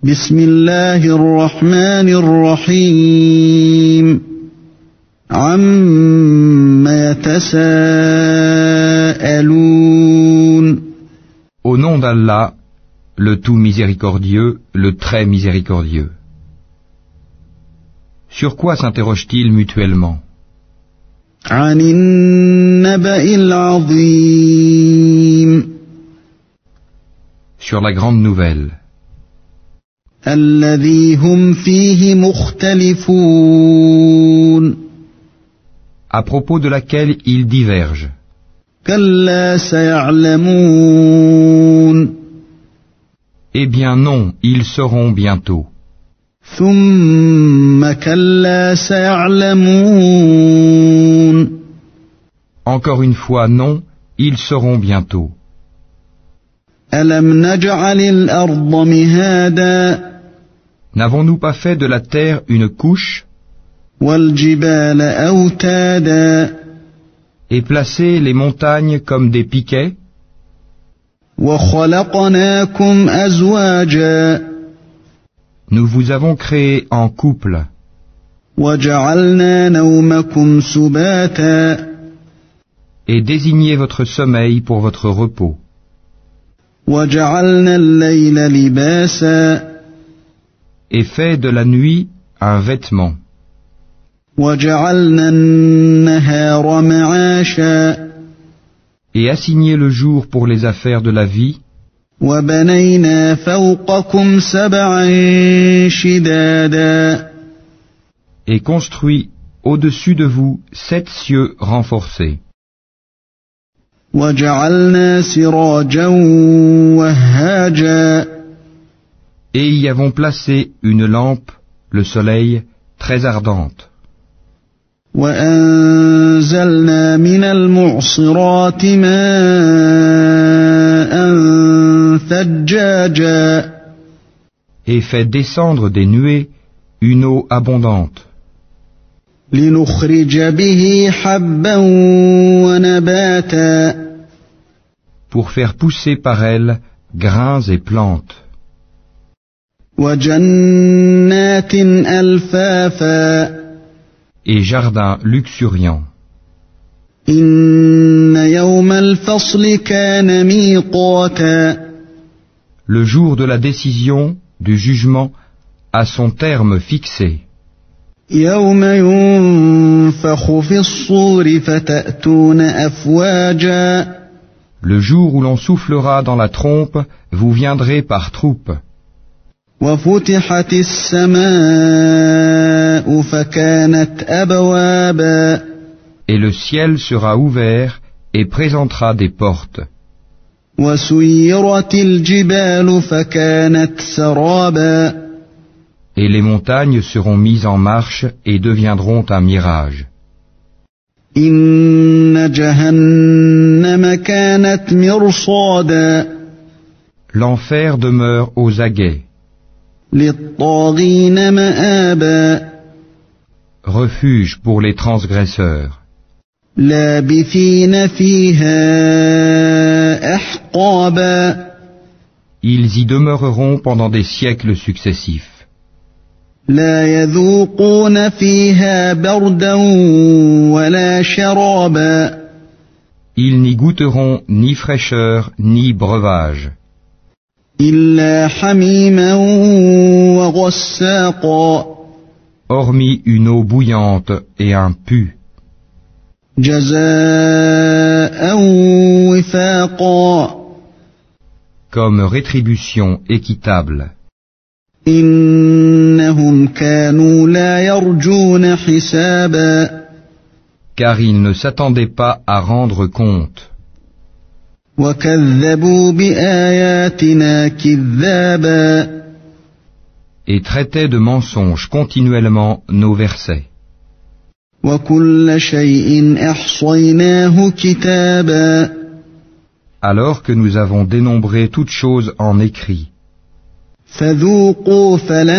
بسم الله الرحمن الرحيم عما يتساءلون Au nom d'Allah, le tout miséricordieux, le très miséricordieux. Sur quoi s'interrogent-ils mutuellement? عن النبأ العظيم Sur la grande nouvelle, الذي هم فيه مختلفون à propos de laquelle ils divergent. كلا سيعلمون Eh bien non, ils sauront bientôt. ثم كلا سيعلمون Encore une fois non, ils sauront bientôt. ألم نجعل الأرض مهادا N'avons-nous pas fait de la terre une couche والجبال أوتادا et placé les montagnes comme des piquets وخلقناكم أزواجا Nous vous avons créé en couple وجعلنا نومكم سباتا et désigné votre sommeil pour votre repos وجعلنا الليل لباسا et fait de la nuit un vêtement وجعلنا النهار معاشا et assigné le jour pour les affaires de la vie وبنينا فوقكم سبعا شدادا et construit au-dessus de vous 7 cieux renforcés وجعلنا سراجا وهاجا et y avons placé une lampe, le soleil, très ardente وأنزلنا من المعصرات ماء ثجاجا et fait descendre des nuées une eau abondante لنخرج به حبا ونباتا pour faire pousser par elle grains et plantes وجنات ألفافا et jardins luxuriants. إن يوم الفصل كان ميقاتا Le jour de la décision, du jugement, a son terme fixé. يوم ينفخ في الصور فتأتون أفواجا Le jour où l'on soufflera dans la trompe, vous viendrez par troupes. وفتحت السماء فكانت أبوابا Et le ciel sera ouvert et présentera des portes. وسيرت الجبال فكانت سرابا Et les montagnes seront mises en marche et deviendront un mirage. إن جهنم كانت مرصادا L'enfer demeure aux aguets. للطاغين مآبا Refuge pour les transgresseurs. لابثين فيها أحقابا Ils y demeureront pendant des siècles successifs. لا يذوقون فيها بردا ولا شرابا Ils n'y goûteront ni fraîcheur ni breuvage, إلا حميما وغساقا hormis une eau bouillante et un pu, جزاء وفاقا comme rétribution équitable. إنهم كانوا لا يرجون حسابا Car ils ne s'attendaient pas à rendre compte, وكذبوا بآياتنا كذابا et traitaient de mensonges continuellement nos versets. وكل شيء أحصيناه كتابا Alors que nous avons dénombré toutes choses en écrit. فذوقوا فلن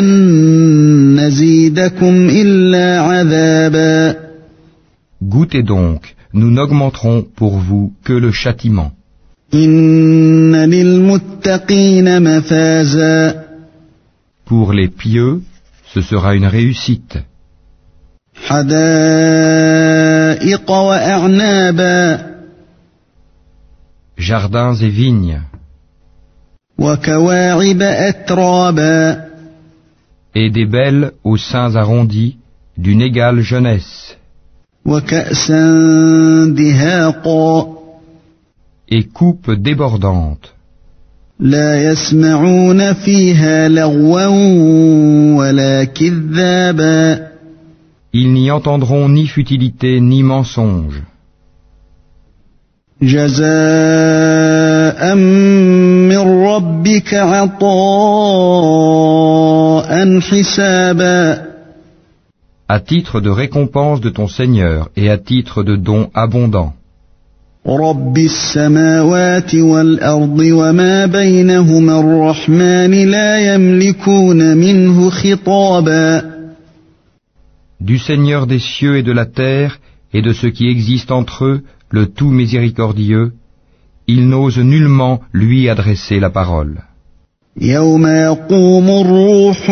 نزيدكم إلا عذابا Goûtez donc, nous n'augmenterons pour vous que le châtiment. إن للمتقين مفازا Pour les pieux, ce sera une réussite. حدائق وأعنابا Jardins et vignes, وكواعب أترابا et des belles aux seins arrondis, d'une égale jeunesse, وكأسا دهاقا et coupes débordantes. لا يسمعون فيها لغوا ولا كذابا Ils n'y entendront ni futilité ni mensonge. جزاء من ربك عطاء حسابا À titre de récompense de ton Seigneur et à titre de don abondant. رب السماوات والأرض وما بينهما الرحمن لا يملكون منه خطابا Du Seigneur des cieux et de la terre et de ce qui existe entre eux, le tout miséricordieux, il n'ose nullement lui adresser la parole. يوم يقوم الروح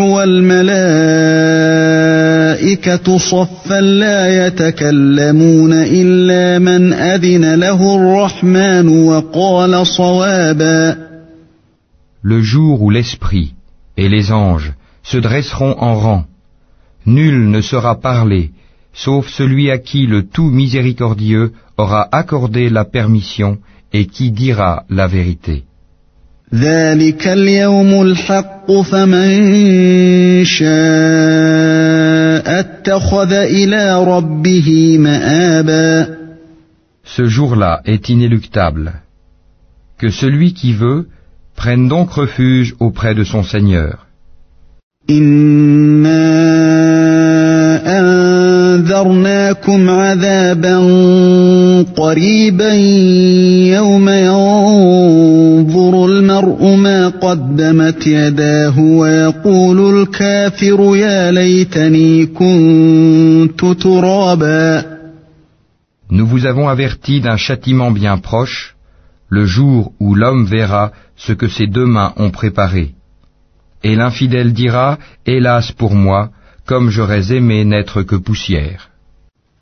والملائكة صفا لا يتكلمون إلا من أذن له الرحمن وقال صوابا Le jour où l'Esprit et les anges se dresseront en rang, nul ne sera parlé, sauf celui à qui le tout miséricordieux aura accordé la permission et qui dira la vérité. ذلك اليوم الحق فمن شاء اتخذ إلى ربه مآبا Ce jour-là est inéluctable. Que celui qui veut prenne donc refuge auprès de son Seigneur. إنا أنذرناكم عذابا قريبا يوم ينظر المرء ما قدمت يداه ويقول الكافر يا ليتني كنت ترابا Nous vous avons averti d'un châtiment bien proche, le jour où l'homme verra ce que ses deux mains ont préparé. Et l'infidèle dira, hélas pour moi, comme j'aurais aimé n'être que poussière.